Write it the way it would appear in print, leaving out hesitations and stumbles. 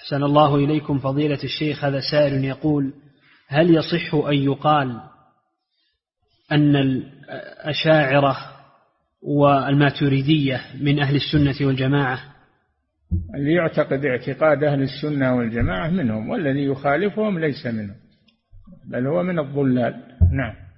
أحسن الله إليكم فضيلة الشيخ. هذا سائل يقول: هل يصح أن يقال أن الأشاعرة والماتريدية من أهل السنة والجماعة؟ اللي يعتقد اعتقاد أهل السنة والجماعة منهم، والذي يخالفهم ليس منهم، بل هو من الضلال. نعم.